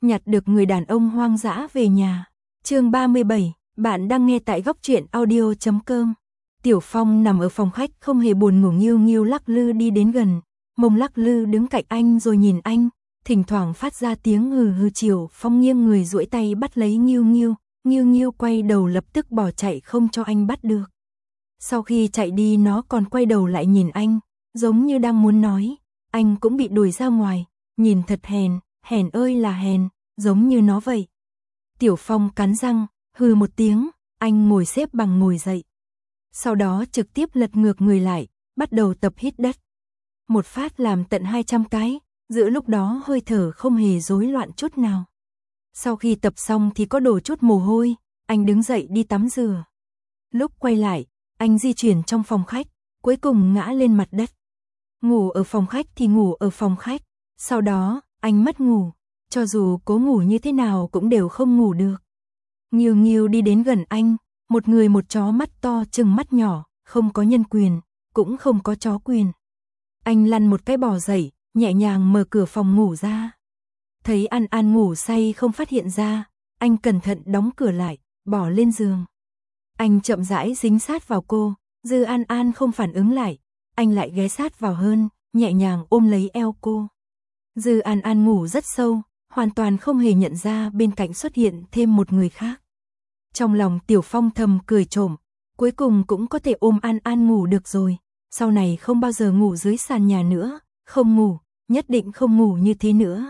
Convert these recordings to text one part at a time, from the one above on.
nhặt được người đàn ông hoang dã về nhà. Chương 37, bạn đang nghe tại góc truyện audio.com. Tiểu Phong nằm ở phòng khách không hề buồn ngủ, Nghiêu Nghiêu lắc lư đi đến gần, mông lắc lư đứng cạnh anh rồi nhìn anh, thỉnh thoảng phát ra tiếng hừ hừ. Tiểu Phong nghiêng người duỗi tay bắt lấy Nghiêu Nghiêu, Nghiêu Nghiêu quay đầu lập tức bỏ chạy không cho anh bắt được. Sau khi chạy đi nó còn quay đầu lại nhìn anh, giống như đang muốn nói, anh cũng bị đuổi ra ngoài, nhìn thật hèn, hèn ơi là hèn, giống như nó vậy. Tiểu Phong cắn răng, hừ một tiếng, anh ngồi xếp bằng ngồi dậy. Sau đó trực tiếp lật ngược người lại, bắt đầu tập hít đất. Một phát làm tận 200 cái, giữa lúc đó hơi thở không hề rối loạn chút nào. Sau khi tập xong thì có đổ chút mồ hôi, anh đứng dậy đi tắm rửa. Lúc quay lại, anh di chuyển trong phòng khách, cuối cùng ngã lên mặt đất. Ngủ ở phòng khách thì ngủ ở phòng khách, sau đó, anh mất ngủ, cho dù cố ngủ như thế nào cũng đều không ngủ được. Nghiêu Nghiêu đi đến gần anh, một người một chó mắt to chừng mắt nhỏ, không có nhân quyền, cũng không có chó quyền. Anh lăn một cái bò dậy, nhẹ nhàng mở cửa phòng ngủ ra. Thấy An An ngủ say không phát hiện ra, anh cẩn thận đóng cửa lại, bỏ lên giường. Anh chậm rãi dính sát vào cô, Dư An An không phản ứng lại, anh lại ghé sát vào hơn, nhẹ nhàng ôm lấy eo cô. Dư An An ngủ rất sâu, hoàn toàn không hề nhận ra bên cạnh xuất hiện thêm một người khác. Trong lòng Tiểu Phong thầm cười trộm, cuối cùng cũng có thể ôm An An ngủ được rồi, sau này không bao giờ ngủ dưới sàn nhà nữa, không ngủ, nhất định không ngủ như thế nữa.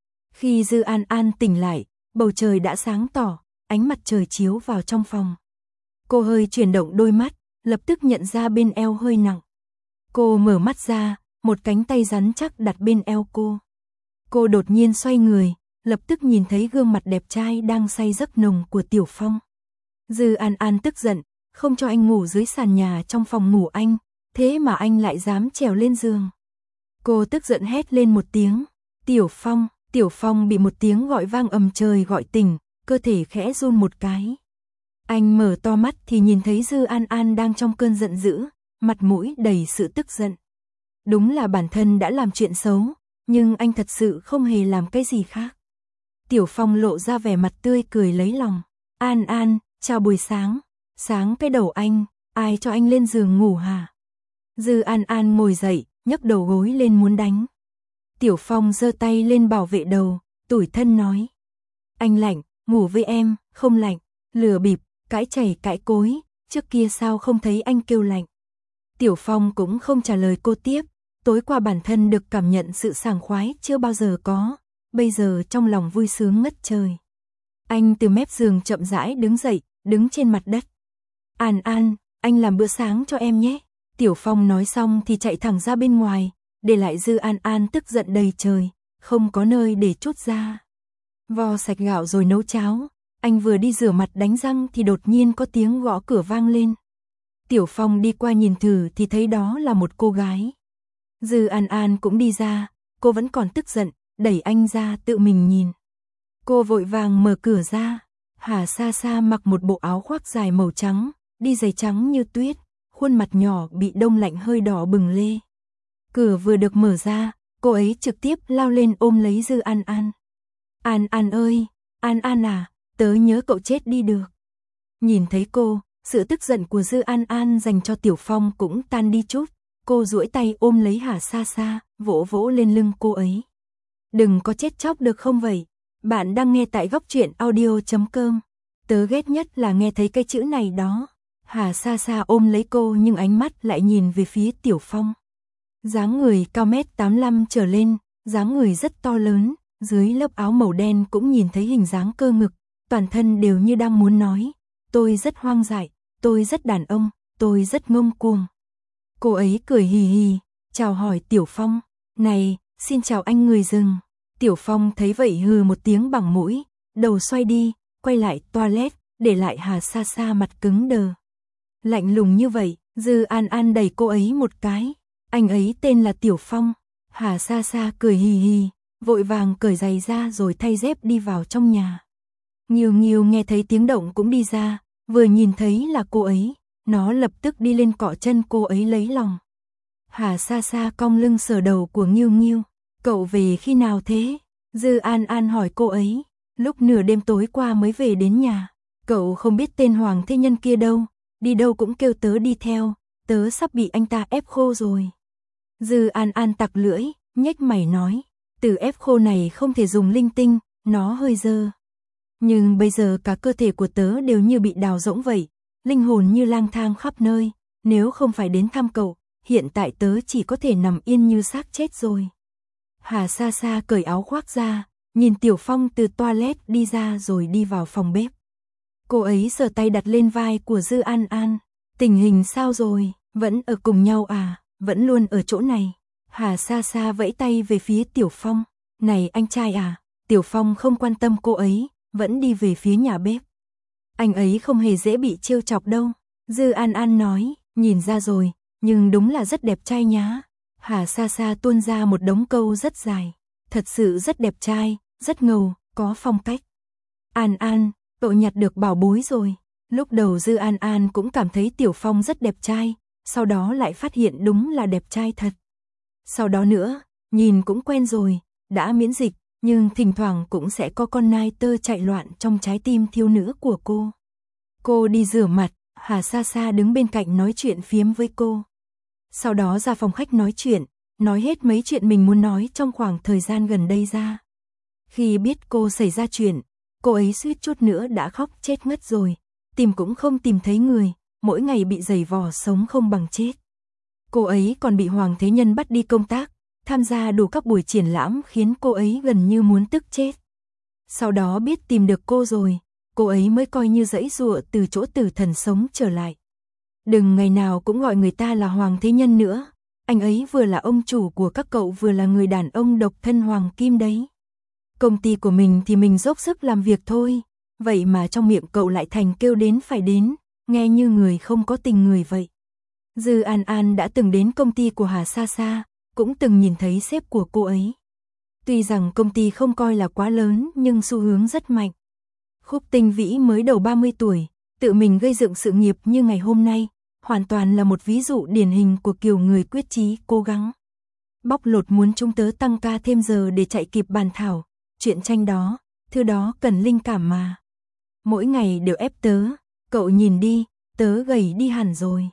Khi Dư An An tỉnh lại, bầu trời đã sáng tỏ, ánh mặt trời chiếu vào trong phòng. Cô hơi chuyển động đôi mắt, lập tức nhận ra bên eo hơi nặng. Cô mở mắt ra, một cánh tay rắn chắc đặt bên eo cô. Cô đột nhiên xoay người, lập tức nhìn thấy gương mặt đẹp trai đang say giấc nồng của Tiểu Phong. Dư An An tức giận, không cho anh ngủ dưới sàn nhà trong phòng ngủ anh, thế mà anh lại dám trèo lên giường. Cô tức giận hét lên một tiếng, Tiểu Phong. Tiểu Phong bị một tiếng gọi vang ầm trời gọi tỉnh, cơ thể khẽ run một cái. Anh mở to mắt thì nhìn thấy Dư An An đang trong cơn giận dữ, mặt mũi đầy sự tức giận. Đúng là bản thân đã làm chuyện xấu, nhưng anh thật sự không hề làm cái gì khác. Tiểu Phong lộ ra vẻ mặt tươi cười lấy lòng. An An, chào buổi sáng. Sáng cái đầu anh, ai cho anh lên giường ngủ hả? Dư An An ngồi dậy, nhấc đầu gối lên muốn đánh. Tiểu Phong giơ tay lên bảo vệ đầu, tủi thân nói. Anh lạnh, ngủ với em, không lạnh, lừa bịp, cãi chảy cãi cối, trước kia sao không thấy anh kêu lạnh. Tiểu Phong cũng không trả lời cô tiếp, tối qua bản thân được cảm nhận sự sảng khoái chưa bao giờ có, bây giờ trong lòng vui sướng ngất trời. Anh từ mép giường chậm rãi đứng dậy, đứng trên mặt đất. An An, anh làm bữa sáng cho em nhé. Tiểu Phong nói xong thì chạy thẳng ra bên ngoài, để lại Dư An An tức giận đầy trời, không có nơi để trút ra. Vo sạch gạo rồi nấu cháo, anh vừa đi rửa mặt đánh răng thì đột nhiên có tiếng gõ cửa vang lên. Tiểu Phong đi qua nhìn thử thì thấy đó là một cô gái. Dư An An cũng đi ra, cô vẫn còn tức giận, đẩy anh ra tự mình nhìn. Cô vội vàng mở cửa ra, Hà Sa Sa mặc một bộ áo khoác dài màu trắng, đi giày trắng như tuyết, khuôn mặt nhỏ bị đông lạnh hơi đỏ bừng lê. Cửa vừa được mở ra, cô ấy trực tiếp lao lên ôm lấy Dư An An. An An ơi, An An à, tớ nhớ cậu chết đi được. Nhìn thấy cô, sự tức giận của Dư An An dành cho Tiểu Phong cũng tan đi chút. Cô duỗi tay ôm lấy Hà Sa Sa, vỗ vỗ lên lưng cô ấy. Đừng có chết chóc được không vậy? Bạn đang nghe tại góc truyện audio.com. Tớ ghét nhất là nghe thấy cái chữ này đó. Hà Sa Sa ôm lấy cô nhưng ánh mắt lại nhìn về phía Tiểu Phong. Dáng người cao 1m85 trở lên, dáng người rất to lớn, dưới lớp áo màu đen cũng nhìn thấy hình dáng cơ ngực, toàn thân đều như đang muốn nói, tôi rất hoang dại, tôi rất đàn ông, tôi rất ngông cuồng. Cô ấy cười hì hì, chào hỏi Tiểu Phong, này, xin chào anh người rừng. Tiểu Phong thấy vậy hừ một tiếng bằng mũi, đầu xoay đi, quay lại toilet, để lại Hà Sa Sa mặt cứng đờ. Lạnh lùng như vậy, Dư An An đẩy cô ấy một cái, anh ấy tên là Tiểu Phong. Hà Sa Sa cười hì hì, vội vàng cởi giày ra rồi thay dép đi vào trong nhà. Nghiêu Nghiêu nghe thấy tiếng động cũng đi ra, vừa nhìn thấy là cô ấy, nó lập tức đi lên cọ chân cô ấy lấy lòng. Hà Sa Sa cong lưng sờ đầu của Nghiêu Nghiêu, cậu về khi nào thế? Dư An An hỏi cô ấy, lúc nửa đêm tối qua mới về đến nhà, cậu không biết tên Hoàng Thế Nhân kia đâu, đi đâu cũng kêu tớ đi theo, tớ sắp bị anh ta ép khô rồi. Dư An An tặc lưỡi, nhếch mày nói, từ ép khô này không thể dùng linh tinh, nó hơi dơ. Nhưng bây giờ cả cơ thể của tớ đều như bị đào rỗng vậy, linh hồn như lang thang khắp nơi, nếu không phải đến thăm cậu, hiện tại tớ chỉ có thể nằm yên như xác chết rồi. Hà Sa Sa cởi áo khoác ra, nhìn Tiểu Phong từ toilet đi ra rồi đi vào phòng bếp. Cô ấy sờ tay đặt lên vai của Dư An An, tình hình sao rồi, vẫn ở cùng nhau à, vẫn luôn ở chỗ này. Hà Sa Sa vẫy tay về phía Tiểu Phong, này anh trai à, Tiểu Phong không quan tâm cô ấy, vẫn đi về phía nhà bếp. Anh ấy không hề dễ bị trêu chọc đâu, Dư An An nói, nhìn ra rồi, nhưng đúng là rất đẹp trai nhá. Hà Sa Sa tuôn ra một đống câu rất dài, thật sự rất đẹp trai, rất ngầu, có phong cách. An An, cậu nhặt được bảo bối rồi. Lúc đầu Dư An An cũng cảm thấy Tiểu Phong rất đẹp trai, sau đó lại phát hiện đúng là đẹp trai thật. Sau đó nữa, nhìn cũng quen rồi, đã miễn dịch, nhưng thỉnh thoảng cũng sẽ có con nai tơ chạy loạn trong trái tim thiếu nữ của cô. Cô đi rửa mặt, Hà Sa Sa đứng bên cạnh nói chuyện phiếm với cô. Sau đó ra phòng khách nói chuyện, nói hết mấy chuyện mình muốn nói trong khoảng thời gian gần đây ra. Khi biết cô xảy ra chuyện, cô ấy suýt chút nữa đã khóc chết ngất rồi, tìm cũng không tìm thấy người, mỗi ngày bị giày vò sống không bằng chết. Cô ấy còn bị Hoàng Thế Nhân bắt đi công tác, tham gia đủ các buổi triển lãm khiến cô ấy gần như muốn tức chết. Sau đó biết tìm được cô rồi, cô ấy mới coi như giãy giụa từ chỗ tử thần sống trở lại. Đừng ngày nào cũng gọi người ta là Hoàng Thế Nhân nữa, anh ấy vừa là ông chủ của các cậu vừa là người đàn ông độc thân hoàng kim đấy. Công ty của mình thì mình dốc sức làm việc thôi, vậy mà trong miệng cậu lại thành kêu đến phải đến, nghe như người không có tình người vậy. Dư An An đã từng đến công ty của Hà Sa Sa, cũng từng nhìn thấy sếp của cô ấy. Tuy rằng công ty không coi là quá lớn nhưng xu hướng rất mạnh. Khúc Tinh Vĩ mới đầu 30 tuổi, tự mình gây dựng sự nghiệp như ngày hôm nay, hoàn toàn là một ví dụ điển hình của kiểu người quyết chí, cố gắng. Bóc lột muốn chúng tớ tăng ca thêm giờ để chạy kịp bàn thảo, chuyện tranh đó, thứ đó cần linh cảm mà. Mỗi ngày đều ép tớ, cậu nhìn đi, tớ gầy đi hẳn rồi.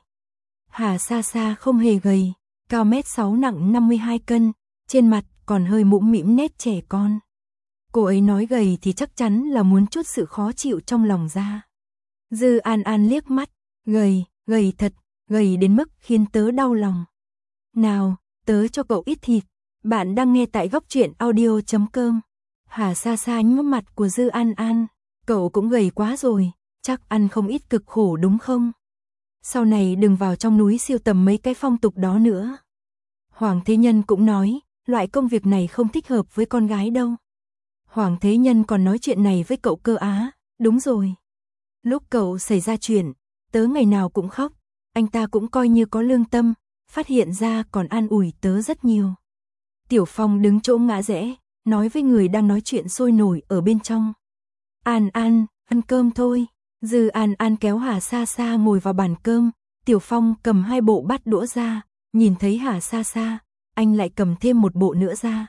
Hà Sa Sa không hề gầy, cao 1m6 nặng 52 cân, trên mặt còn hơi mũm mĩm nét trẻ con. Cô ấy nói gầy thì chắc chắn là muốn chút sự khó chịu trong lòng ra. Dư An An liếc mắt, gầy, gầy thật, gầy đến mức khiến tớ đau lòng. Nào, tớ cho cậu ít thịt. Bạn đang nghe tại góc truyện audio.com. Hà Sa Sa nhếch mặt của Dư An An, cậu cũng gầy quá rồi, chắc ăn không ít cực khổ đúng không? Sau này đừng vào trong núi siêu tầm mấy cái phong tục đó nữa. Hoàng Thế Nhân cũng nói, loại công việc này không thích hợp với con gái đâu. Hoàng Thế Nhân còn nói chuyện này với cậu cơ á, đúng rồi. Lúc cậu xảy ra chuyện, tớ ngày nào cũng khóc, anh ta cũng coi như có lương tâm, phát hiện ra còn an ủi tớ rất nhiều. Tiểu Phong đứng chỗ ngã rẽ, nói với người đang nói chuyện sôi nổi ở bên trong. An An, ăn cơm thôi. Dư An An kéo Hà Sa Sa ngồi vào bàn cơm, Tiểu Phong cầm 2 bộ bát đũa ra, nhìn thấy Hà Sa Sa, anh lại cầm thêm một bộ nữa ra.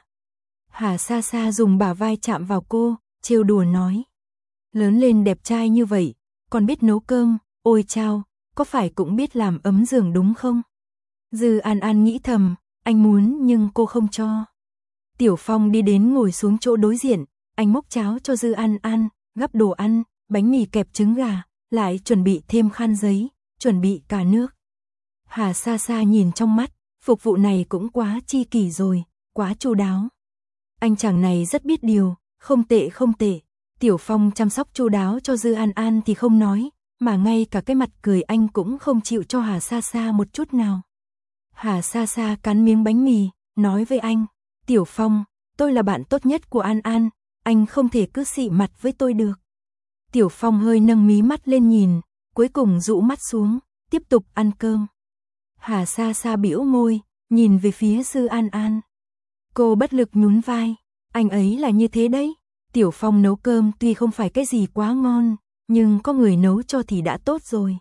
Hà Sa Sa dùng bả vai chạm vào cô, trêu đùa nói. Lớn lên đẹp trai như vậy, còn biết nấu cơm, ôi chao, có phải cũng biết làm ấm giường đúng không? Dư An An nghĩ thầm, anh muốn nhưng cô không cho. Tiểu Phong đi đến ngồi xuống chỗ đối diện, anh múc cháo cho Dư An An, gắp đồ ăn, bánh mì kẹp trứng gà, lại chuẩn bị thêm khăn giấy, chuẩn bị cả nước. Hà Sa Sa nhìn trong mắt, phục vụ này cũng quá chi kỷ rồi, quá chu đáo. Anh chàng này rất biết điều, không tệ không tệ. Tiểu Phong chăm sóc chu đáo cho Dư An An thì không nói, mà ngay cả cái mặt cười anh cũng không chịu cho Hà Sa Sa một chút nào. Hà Sa Sa cắn miếng bánh mì, nói với anh, Tiểu Phong, tôi là bạn tốt nhất của An An, anh không thể cứ xị mặt với tôi được. Tiểu Phong hơi nâng mí mắt lên nhìn, cuối cùng rũ mắt xuống, tiếp tục ăn cơm. Hà Sa Sa bĩu môi, nhìn về phía Dư An An. Cô bất lực nhún vai, anh ấy là như thế đấy. Tiểu Phong nấu cơm tuy không phải cái gì quá ngon, nhưng có người nấu cho thì đã tốt rồi.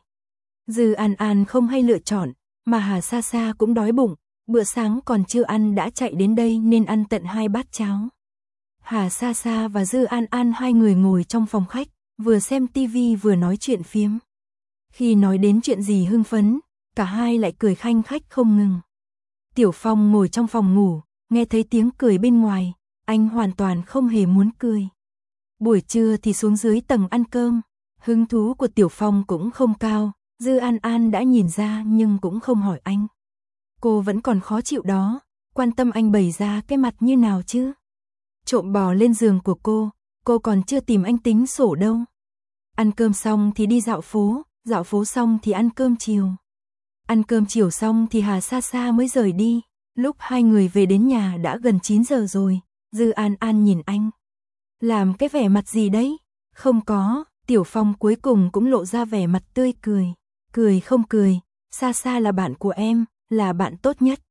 Dư An An không hay lựa chọn, mà Hà Sa Sa cũng đói bụng, bữa sáng còn chưa ăn đã chạy đến đây nên ăn tận 2 bát cháo. Hà Sa Sa và Dư An An hai người ngồi trong phòng khách, vừa xem tivi vừa nói chuyện phiếm. Khi nói đến chuyện gì hưng phấn, cả hai lại cười khanh khách không ngừng. Tiểu Phong ngồi trong phòng ngủ, nghe thấy tiếng cười bên ngoài, anh hoàn toàn không hề muốn cười. Buổi trưa thì xuống dưới tầng ăn cơm, hứng thú của Tiểu Phong cũng không cao, Dư An An đã nhìn ra nhưng cũng không hỏi anh. Cô vẫn còn khó chịu đó, quan tâm anh bày ra cái mặt như nào chứ. Trộm bò lên giường của cô còn chưa tìm anh tính sổ đâu. Ăn cơm xong thì đi dạo phố xong thì ăn cơm chiều. Ăn cơm chiều xong thì Hà Sa Sa mới rời đi, lúc hai người về đến nhà đã gần 9 giờ rồi, Dư An An nhìn anh. Làm cái vẻ mặt gì đấy? Không có, Tiểu Phong cuối cùng cũng lộ ra vẻ mặt tươi cười. Cười không cười, Sa Sa là bạn của em, là bạn tốt nhất.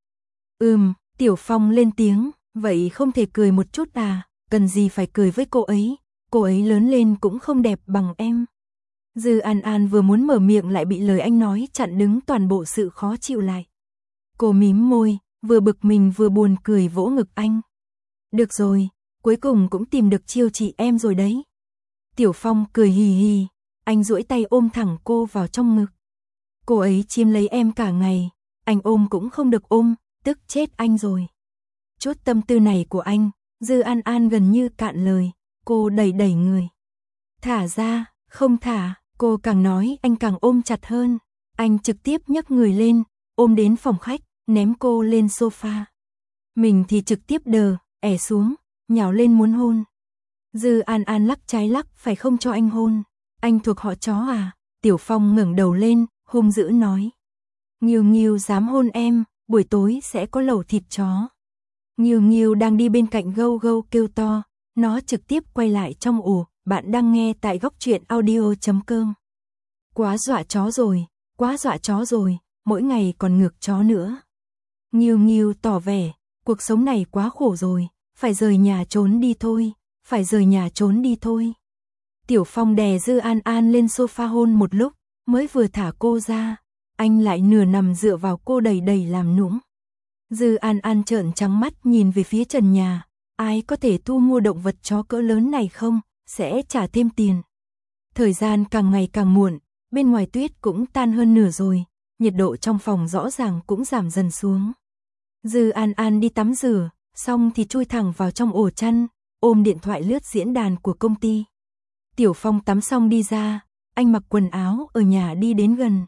Tiểu Phong lên tiếng, vậy không thể cười một chút à, cần gì phải cười với cô ấy lớn lên cũng không đẹp bằng em. Dư An An vừa muốn mở miệng lại bị lời anh nói chặn đứng toàn bộ sự khó chịu lại. Cô mím môi, vừa bực mình vừa buồn cười vỗ ngực anh. Được rồi, cuối cùng cũng tìm được chiêu chị em rồi đấy. Tiểu Phong cười hì hì, anh duỗi tay ôm thẳng cô vào trong ngực. Cô ấy chiếm lấy em cả ngày, anh ôm cũng không được ôm, tức chết anh rồi. Chút tâm tư này của anh, Dư An An gần như cạn lời, cô đẩy người. Thả ra, không thả, cô càng nói anh càng ôm chặt hơn. Anh trực tiếp nhấc người lên, ôm đến phòng khách, ném cô lên sofa. Mình thì trực tiếp ẻ xuống, nhào lên muốn hôn. Dư An An lắc trái lắc phải không cho anh hôn. Anh thuộc họ chó à? Tiểu Phong ngẩng đầu lên, hung dữ nói. Nghiêu Nghiêu dám hôn em, buổi tối sẽ có lẩu thịt chó. Nghiêu Nghiêu đang đi bên cạnh gâu gâu kêu to, nó trực tiếp quay lại trong ổ. Bạn đang nghe tại góc truyện audio.com. Quá dọa chó rồi, mỗi ngày còn ngược chó nữa. Nghiêu Nghiêu tỏ vẻ, cuộc sống này quá khổ rồi, phải rời nhà trốn đi thôi. Tiểu Phong đè Dư An An lên sofa hôn một lúc, mới vừa thả cô ra, anh lại nửa nằm dựa vào cô đầy làm nũng. Dư An An trợn trắng mắt nhìn về phía trần nhà, ai có thể thu mua động vật chó cỡ lớn này không, sẽ trả thêm tiền. Thời gian càng ngày càng muộn, bên ngoài tuyết cũng tan hơn nửa rồi, nhiệt độ trong phòng rõ ràng cũng giảm dần xuống. Dư An An đi tắm rửa, xong thì chui thẳng vào trong ổ chăn, ôm điện thoại lướt diễn đàn của công ty. Tiểu Phong tắm xong đi ra, anh mặc quần áo ở nhà đi đến gần.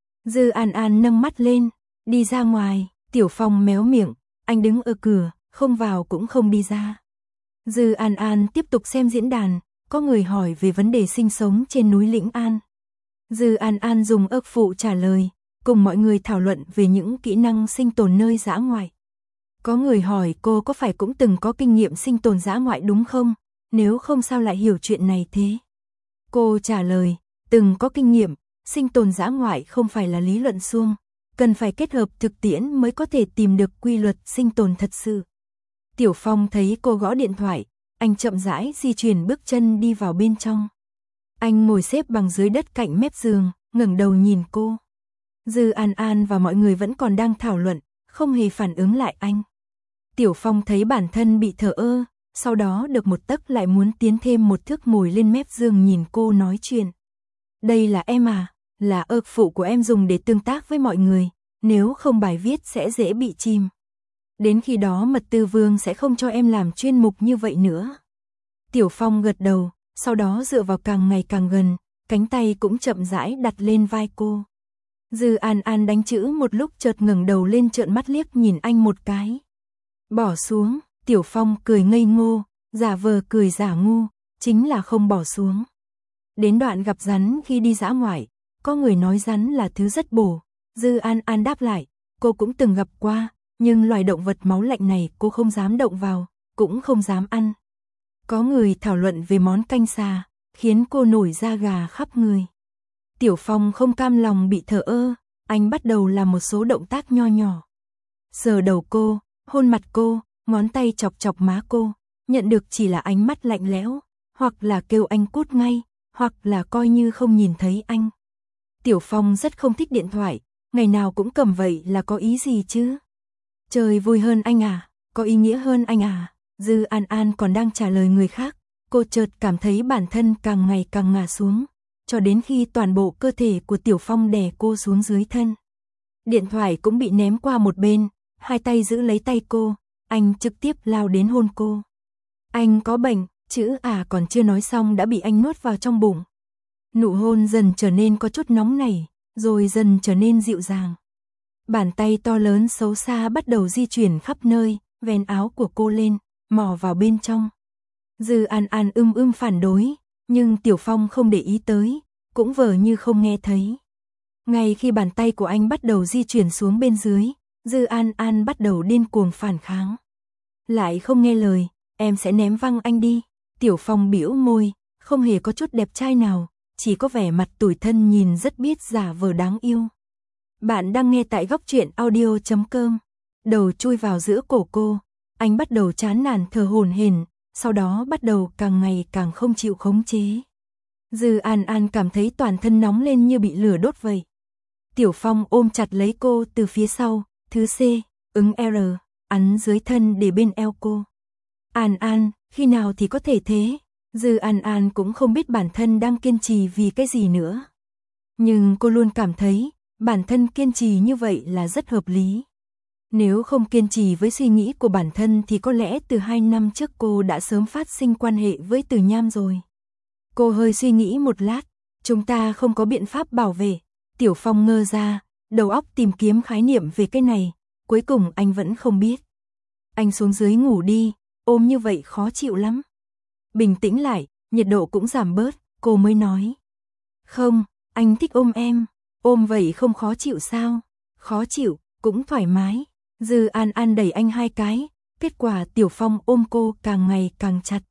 Dư An An nâng mắt lên, đi ra ngoài, Tiểu Phong méo miệng, anh đứng ở cửa, không vào cũng không đi ra. Dư An An tiếp tục xem diễn đàn, có người hỏi về vấn đề sinh sống trên núi Lĩnh An. Dư An An dùng ức phụ trả lời, cùng mọi người thảo luận về những kỹ năng sinh tồn nơi dã ngoại. Có người hỏi cô có phải cũng từng có kinh nghiệm sinh tồn dã ngoại đúng không? Nếu không sao lại hiểu chuyện này thế? Cô trả lời, từng có kinh nghiệm, sinh tồn dã ngoại không phải là lý luận suông, cần phải kết hợp thực tiễn mới có thể tìm được quy luật sinh tồn thật sự. Tiểu Phong thấy cô gõ điện thoại, anh chậm rãi di chuyển bước chân đi vào bên trong. Anh ngồi xếp bằng dưới đất cạnh mép giường, ngẩng đầu nhìn cô. Dư An An và mọi người vẫn còn đang thảo luận, không hề phản ứng lại anh. Tiểu Phong thấy bản thân bị thờ ơ, sau đó được một tấc lại muốn tiến thêm một thước ngồi lên mép giường nhìn cô nói chuyện. Đây là em à, là ức phụ của em dùng để tương tác với mọi người, nếu không bài viết sẽ dễ bị chìm. Đến khi đó Mật Tư Vương sẽ không cho em làm chuyên mục như vậy nữa. Tiểu Phong gật đầu, sau đó dựa vào càng ngày càng gần, cánh tay cũng chậm rãi đặt lên vai cô. Dư An An đánh chữ một lúc chợt ngẩng đầu lên trợn mắt liếc nhìn anh một cái. Bỏ xuống, Tiểu Phong cười ngây ngô, giả vờ cười giả ngu, chính là không bỏ xuống. Đến đoạn gặp rắn khi đi dã ngoại, có người nói rắn là thứ rất bổ. Dư An An đáp lại, cô cũng từng gặp qua, nhưng loài động vật máu lạnh này cô không dám động vào, cũng không dám ăn. Có người thảo luận về món canh xà, khiến cô nổi da gà khắp người. Tiểu Phong không cam lòng bị thờ ơ, anh bắt đầu làm một số động tác nho nhỏ. Sờ đầu cô, hôn mặt cô, ngón tay chọc chọc má cô, nhận được chỉ là ánh mắt lạnh lẽo, hoặc là kêu anh cút ngay, hoặc là coi như không nhìn thấy anh. Tiểu Phong rất không thích điện thoại, ngày nào cũng cầm vậy là có ý gì chứ? Chơi vui hơn anh à, có ý nghĩa hơn anh à? Dư An An còn đang trả lời người khác, cô chợt cảm thấy bản thân càng ngày càng ngả xuống, cho đến khi toàn bộ cơ thể của Tiểu Phong đè cô xuống dưới thân. Điện thoại cũng bị ném qua một bên, hai tay giữ lấy tay cô, anh trực tiếp lao đến hôn cô. Anh có bệnh, chữ còn chưa nói xong đã bị anh nuốt vào trong bụng. Nụ hôn dần trở nên có chút nóng nảy, rồi dần trở nên dịu dàng. Bàn tay to lớn xấu xa bắt đầu di chuyển khắp nơi, vén áo của cô lên, mò vào bên trong. Dư An An phản đối, nhưng Tiểu Phong không để ý tới, cũng vờ như không nghe thấy. Ngay khi bàn tay của anh bắt đầu di chuyển xuống bên dưới, Dư An An bắt đầu điên cuồng phản kháng. Lại không nghe lời, em sẽ ném văng anh đi. Tiểu Phong bĩu môi, không hề có chút đẹp trai nào, chỉ có vẻ mặt tủi thân nhìn rất biết giả vờ đáng yêu. Bạn đang nghe tại góc truyện audio.com. Đầu chui vào giữa cổ cô, anh bắt đầu chán nản thở hổn hển, sau đó bắt đầu càng ngày càng không chịu khống chế. Dư An An cảm thấy toàn thân nóng lên như bị lửa đốt vậy. Tiểu Phong ôm chặt lấy cô từ phía sau, thứ C, ứng R, ấn dưới thân để bên eo cô. An An, khi nào thì có thể thế? Dư An An cũng không biết bản thân đang kiên trì vì cái gì nữa. Nhưng cô luôn cảm thấy, bản thân kiên trì như vậy là rất hợp lý. Nếu không kiên trì với suy nghĩ của bản thân thì có lẽ từ 2 năm trước cô đã sớm phát sinh quan hệ với Từ Nham rồi. Cô hơi suy nghĩ một lát, chúng ta không có biện pháp bảo vệ. Tiểu Phong ngơ ra, đầu óc tìm kiếm khái niệm về cái này, cuối cùng anh vẫn không biết. Anh xuống dưới ngủ đi, ôm như vậy khó chịu lắm. Bình tĩnh lại, nhiệt độ cũng giảm bớt, cô mới nói. Không, anh thích ôm em, ôm vậy không khó chịu sao? Khó chịu, cũng thoải mái. Dư An An đẩy anh 2 cái, kết quả Tiểu Phong ôm cô càng ngày càng chặt.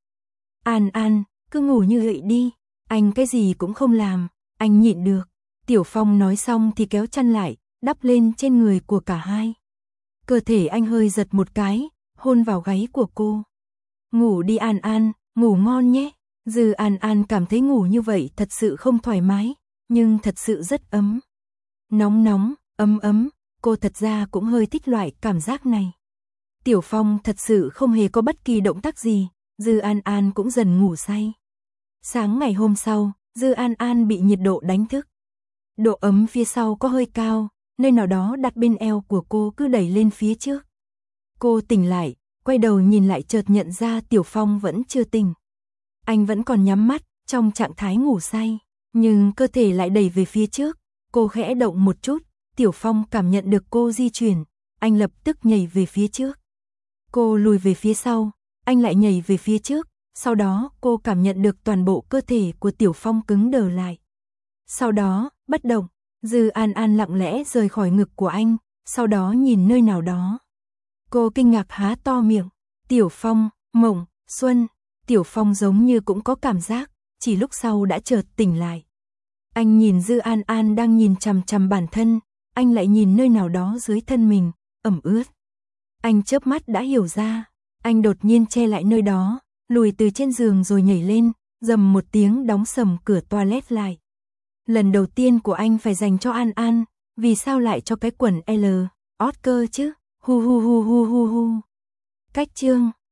An An, cứ ngủ như vậy đi, anh cái gì cũng không làm, anh nhịn được. Tiểu Phong nói xong thì kéo chăn lại, đắp lên trên người của cả hai. Cơ thể anh hơi giật một cái, hôn vào gáy của cô. Ngủ đi An An, ngủ ngon nhé. Dư An An cảm thấy ngủ như vậy thật sự không thoải mái, nhưng thật sự rất ấm. Nóng nóng, ấm ấm, cô thật ra cũng hơi thích loại cảm giác này. Tiểu Phong thật sự không hề có bất kỳ động tác gì, Dư An An cũng dần ngủ say. Sáng ngày hôm sau, Dư An An bị nhiệt độ đánh thức. Độ ấm phía sau có hơi cao, nơi nào đó đặt bên eo của cô cứ đẩy lên phía trước. Cô tỉnh lại, quay đầu nhìn lại chợt nhận ra Tiểu Phong vẫn chưa tỉnh. Anh vẫn còn nhắm mắt, trong trạng thái ngủ say, nhưng cơ thể lại đẩy về phía trước. Cô khẽ động một chút, Tiểu Phong cảm nhận được cô di chuyển, anh lập tức nhảy về phía trước. Cô lùi về phía sau, anh lại nhảy về phía trước, sau đó cô cảm nhận được toàn bộ cơ thể của Tiểu Phong cứng đờ lại. Sau đó, bất động, Dư An An lặng lẽ rời khỏi ngực của anh, sau đó nhìn nơi nào đó. Cô kinh ngạc há to miệng, Tiểu Phong, Mộng, Xuân, Tiểu Phong giống như cũng có cảm giác, chỉ lúc sau đã chợt tỉnh lại. Anh nhìn Dư An An đang nhìn chằm chằm bản thân, anh lại nhìn nơi nào đó dưới thân mình, ẩm ướt. Anh chớp mắt đã hiểu ra, anh đột nhiên che lại nơi đó, lùi từ trên giường rồi nhảy lên, rầm một tiếng đóng sầm cửa toilet lại. Lần đầu tiên của anh phải dành cho An An, vì sao lại cho cái quần L, Oscar chứ? Hu hu hu hu hu hu. Cách chương